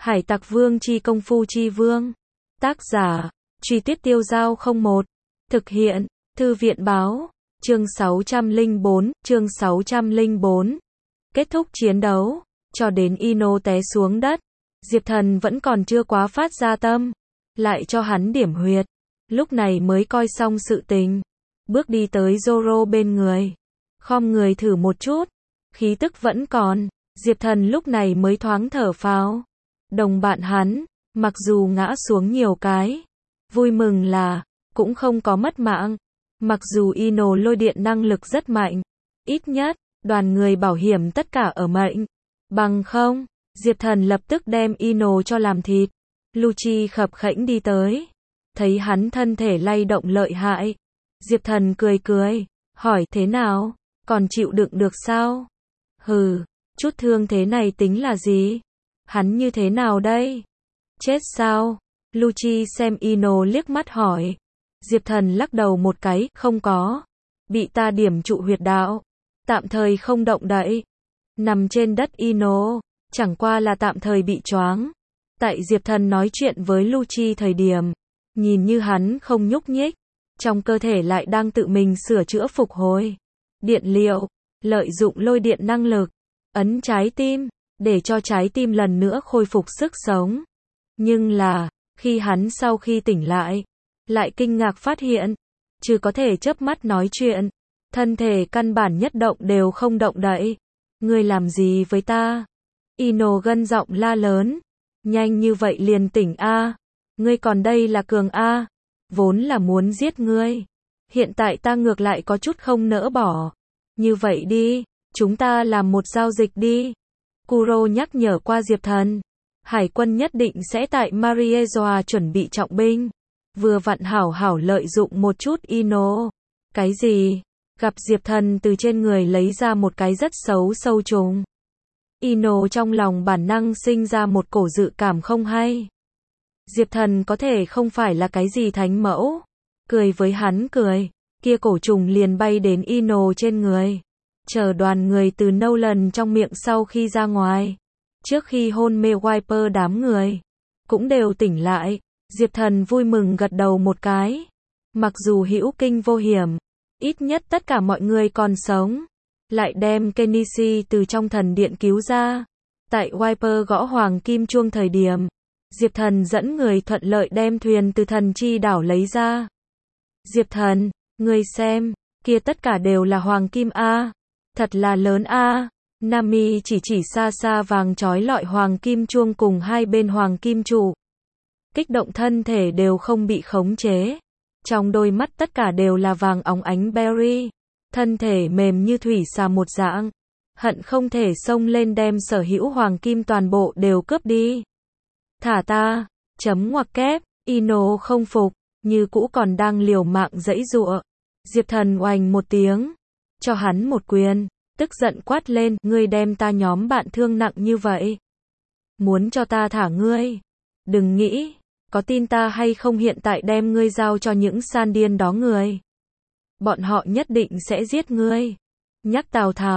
Hải Tặc Vương chi công phu chi vương. Tác giả, Truy Tuyết Tiêu Dao 01. Thực hiện, Thư viện báo. Chương 604. Kết thúc chiến đấu, cho đến Ino té xuống đất, Diệp Thần vẫn còn chưa quá phát ra tâm, lại cho hắn điểm huyệt, lúc này mới coi xong sự tình, bước đi tới Zoro bên người, khom người thử một chút, khí tức vẫn còn, Diệp Thần lúc này mới thoáng thở phào. Đồng bạn hắn, mặc dù ngã xuống nhiều cái, vui mừng là, cũng không có mất mạng, mặc dù Ino lôi điện năng lực rất mạnh, ít nhất, đoàn người bảo hiểm tất cả ở mệnh, bằng không, Diệp Thần lập tức đem Ino cho làm thịt. Lucci khập khẽnh đi tới, thấy hắn thân thể lay động lợi hại, Diệp Thần cười cười, hỏi thế nào, còn chịu đựng được sao? Hừ, chút thương thế này tính là gì? Hắn như thế nào đây? Chết sao? Lucci xem Ino liếc mắt hỏi. Diệp Thần lắc đầu một cái, không có. Bị ta điểm trụ huyệt đạo. Tạm thời không động đậy. Nằm trên đất Ino, chẳng qua là tạm thời bị choáng. Tại Diệp Thần nói chuyện với Lucci thời điểm, nhìn như hắn không nhúc nhích, trong cơ thể lại đang tự mình sửa chữa phục hồi. Điện liệu, lợi dụng lôi điện năng lực, ấn trái tim, để cho trái tim lần nữa khôi phục sức sống. Nhưng là, khi hắn sau khi tỉnh lại kinh ngạc phát hiện, chứ có thể chớp mắt nói chuyện, thân thể căn bản nhất động đều không động đậy. Ngươi làm gì với ta? Ino gân giọng la lớn, nhanh như vậy liền tỉnh a? Ngươi còn đây là cường a? Vốn là muốn giết ngươi, hiện tại ta ngược lại có chút không nỡ bỏ. Như vậy đi, chúng ta làm một giao dịch đi. Kuro nhắc nhở qua Diệp Thần, Hải quân nhất định sẽ tại Mariezoa chuẩn bị trọng binh, vừa vặn hảo lợi dụng một chút Ino. Cái gì? Gặp Diệp Thần từ trên người lấy ra một cái rất xấu sâu trùng. Ino trong lòng bản năng sinh ra một cổ dự cảm không hay. Diệp Thần có thể không phải là cái gì thánh mẫu. Cười với hắn cười, kia cổ trùng liền bay đến Ino trên người. Chờ đoàn người từ Nolan trong miệng sau khi ra ngoài. Trước khi hôn mê Wiper đám người, cũng đều tỉnh lại. Diệp Thần vui mừng gật đầu một cái. Mặc dù hữu kinh vô hiểm, ít nhất tất cả mọi người còn sống. Lại đem Kenichi từ trong thần điện cứu ra. Tại Wiper gõ hoàng kim chuông thời điểm, Diệp Thần dẫn người thuận lợi đem thuyền từ thần chi đảo lấy ra. Diệp Thần, ngươi xem, kia tất cả đều là hoàng kim a, thật là lớn a. Nami chỉ xa xa vàng chói lọi hoàng kim chuông cùng hai bên hoàng kim trụ. Kích động thân thể đều không bị khống chế. Trong đôi mắt tất cả đều là vàng óng ánh berry. Thân thể mềm như thủy xà một dạng. Hận không thể xông lên đem sở hữu hoàng kim toàn bộ đều cướp đi. Thả ta, chấm ngoặc kép, Ino không phục, như cũ còn đang liều mạng giãy giụa. Diệp Thần oành một tiếng, cho hắn một quyền, tức giận quát lên, ngươi đem ta nhóm bạn thương nặng như vậy. Muốn cho ta thả ngươi? Đừng nghĩ, có tin ta hay không hiện tại đem ngươi giao cho những san điên đó người. Bọn họ nhất định sẽ giết ngươi. Nhắc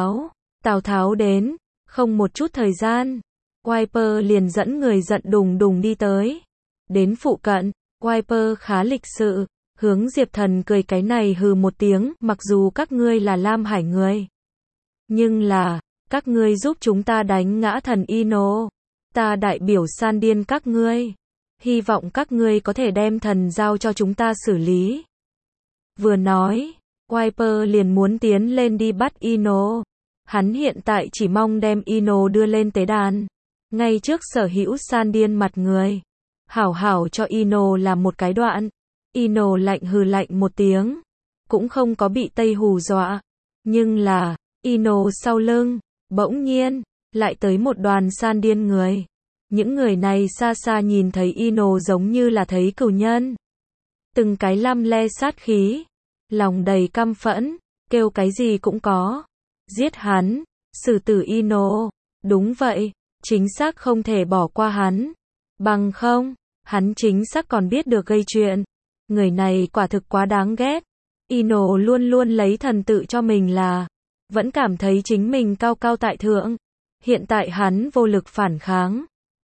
Tào Tháo đến, không một chút thời gian. Wiper liền dẫn người giận đùng đùng đi tới. Đến phụ cận, Wiper khá lịch sự, hướng Diệp Thần cười cái này hừ một tiếng, mặc dù các ngươi là Lam Hải người. Nhưng là, các ngươi giúp chúng ta đánh ngã thần Ino. Ta đại biểu san điên các ngươi. Hy vọng các ngươi có thể đem thần giao cho chúng ta xử lý. Vừa nói, Wiper liền muốn tiến lên đi bắt Ino. Hắn hiện tại chỉ mong đem Ino đưa lên tế đàn. Ngay trước sở hữu san điên mặt người. Hảo cho Ino làm một cái đoạn. Ino lạnh hừ lạnh một tiếng. Cũng không có bị Tây hù dọa. Nhưng là, Ino sau lưng, bỗng nhiên, lại tới một đoàn san điên người. Những người này xa xa nhìn thấy Ino giống như là thấy cừu nhân. Từng cái lăm le sát khí. Lòng đầy căm phẫn, kêu cái gì cũng có. Giết hắn, xử tử Ino. Đúng vậy, chính xác không thể bỏ qua hắn. Bằng không, hắn chính xác còn biết được gây chuyện. Người này quả thực quá đáng ghét. Ino luôn luôn lấy thần tự cho mình là, vẫn cảm thấy chính mình cao cao tại thượng. Hiện tại hắn vô lực phản kháng.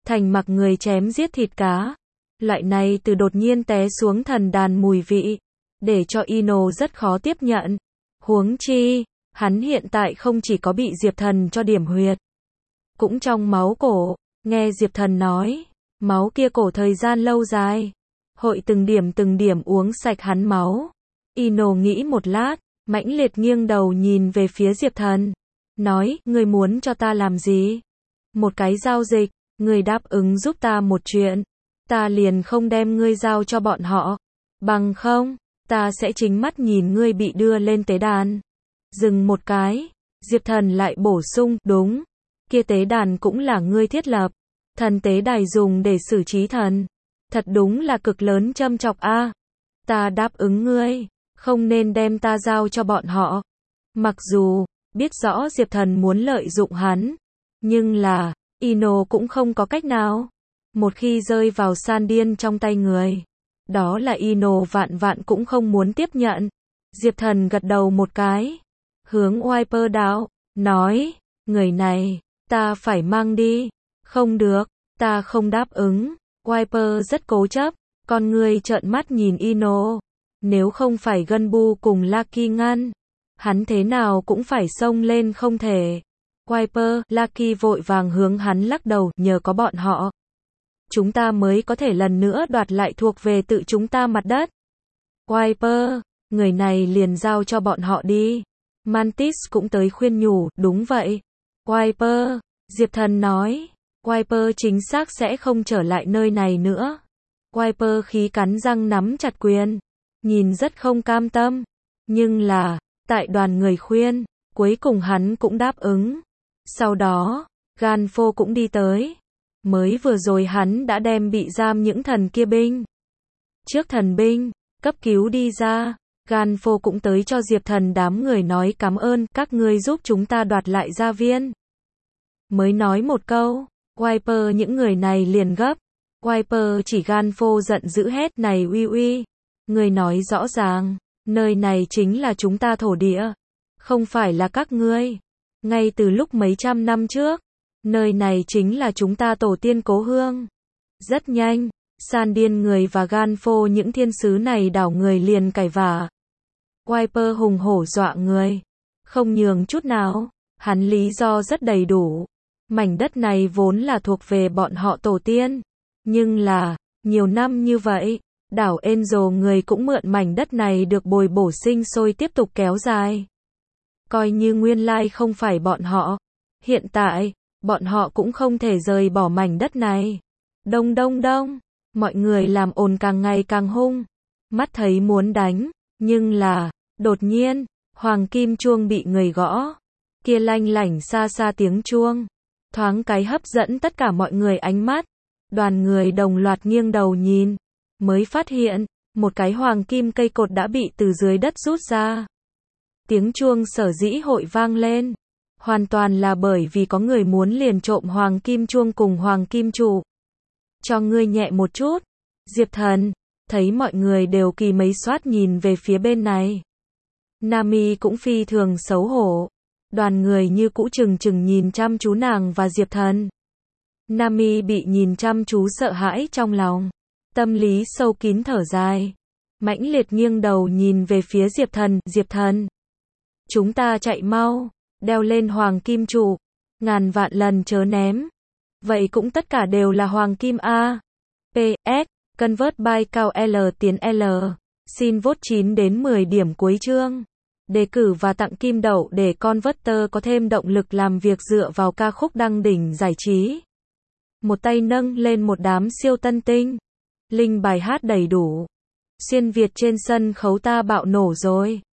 thành mặc người chém giết thịt cá. Loại này từ đột nhiên té xuống thần đàn mùi vị, để cho Ino rất khó tiếp nhận. Huống chi, hắn hiện tại không chỉ có bị Diệp Thần cho điểm huyệt, cũng trong máu cổ. Nghe Diệp Thần nói, máu kia cổ thời gian lâu dài, hội từng điểm uống sạch hắn máu. Ino nghĩ một lát, mãnh liệt nghiêng đầu nhìn về phía Diệp Thần, nói, ngươi muốn cho ta làm gì? Một cái giao dịch, ngươi đáp ứng giúp ta một chuyện, ta liền không đem ngươi giao cho bọn họ, bằng không, ta sẽ chính mắt nhìn ngươi bị đưa lên tế đàn. Dừng một cái, Diệp Thần lại bổ sung, đúng, kia tế đàn cũng là ngươi thiết lập, thần tế đài dùng để xử trí thần, thật đúng là cực lớn châm chọc a. Ta đáp ứng ngươi, không nên đem ta giao cho bọn họ. Mặc dù biết rõ Diệp Thần muốn lợi dụng hắn, nhưng là Ino cũng không có cách nào. Một khi rơi vào San Điên trong tay người, đó là Ino vạn cũng không muốn tiếp nhận. Diệp Thần gật đầu một cái, hướng Wiper đạo, nói, người này, ta phải mang đi. Không được, ta không đáp ứng. Wiper rất cố chấp, con người trợn mắt nhìn Ino. Nếu không phải Gunbu cùng Lucky ngăn, hắn thế nào cũng phải xông lên không thể. Wiper, Lucky vội vàng hướng hắn lắc đầu, nhờ có bọn họ, chúng ta mới có thể lần nữa đoạt lại thuộc về tự chúng ta mặt đất. Wiper, người này liền giao cho bọn họ đi. Mantis cũng tới khuyên nhủ, đúng vậy. Wiper, Diệp Thần nói, Wiper chính xác sẽ không trở lại nơi này nữa. Wiper khí cắn răng nắm chặt quyền, nhìn rất không cam tâm. Nhưng là, tại đoàn người khuyên, cuối cùng hắn cũng đáp ứng. Sau đó, Ganfo cũng đi tới. Mới vừa rồi hắn đã đem bị giam những thần kia binh. Trước thần binh, cấp cứu đi ra, Ganfo cũng tới cho Diệp Thần đám người nói cảm ơn, các ngươi giúp chúng ta đoạt lại gia viên. Mới nói một câu, Wiper những người này liền gấp. Wiper chỉ Ganfo giận dữ hét, này uy, người nói rõ ràng, nơi này chính là chúng ta thổ địa, không phải là các ngươi. Ngay từ lúc mấy trăm năm trước, nơi này chính là chúng ta tổ tiên cố hương. Rất nhanh, San Điên người và Ganfo những thiên sứ này đảo người liền cãi vã. Wiper hùng hổ dọa người, không nhường chút nào, hắn lý do rất đầy đủ. Mảnh đất này vốn là thuộc về bọn họ tổ tiên, nhưng là, nhiều năm như vậy, đảo Angel người cũng mượn mảnh đất này được bồi bổ sinh sôi tiếp tục kéo dài. Coi như nguyên lai không phải bọn họ, hiện tại, bọn họ cũng không thể rời bỏ mảnh đất này. Đông, mọi người làm ồn càng ngày càng hung, mắt thấy muốn đánh, nhưng là, đột nhiên, hoàng kim chuông bị người gõ, kia lanh lảnh xa xa tiếng chuông, thoáng cái hấp dẫn tất cả mọi người ánh mắt. Đoàn người đồng loạt nghiêng đầu nhìn, mới phát hiện, một cái hoàng kim cây cột đã bị từ dưới đất rút ra. Tiếng chuông sở dĩ hội vang lên, hoàn toàn là bởi vì có người muốn liền trộm hoàng kim chuông cùng hoàng kim trụ. Cho ngươi nhẹ một chút. Diệp Thần, thấy mọi người đều kỳ mấy xoát nhìn về phía bên này. Nami cũng phi thường xấu hổ. Đoàn người như cũ chừng nhìn chăm chú nàng và Diệp Thần. Nami bị nhìn chăm chú sợ hãi trong lòng. Tâm lý sâu kín thở dài. Mãnh liệt nghiêng đầu nhìn về phía Diệp Thần. Diệp Thần, chúng ta chạy mau, đeo lên hoàng kim trụ. Ngàn vạn lần chớ ném. Vậy cũng tất cả đều là hoàng kim A. PS, convert by cao L tiến L. Xin vote 9 đến 10 điểm cuối chương. Đề cử và tặng kim đậu để Converter có thêm động lực làm việc dựa vào ca khúc đăng đỉnh giải trí. Một tay nâng lên một đám siêu tân tinh. Link bài hát đầy đủ. Xuyên Việt trên sân khấu ta bạo nổ rồi.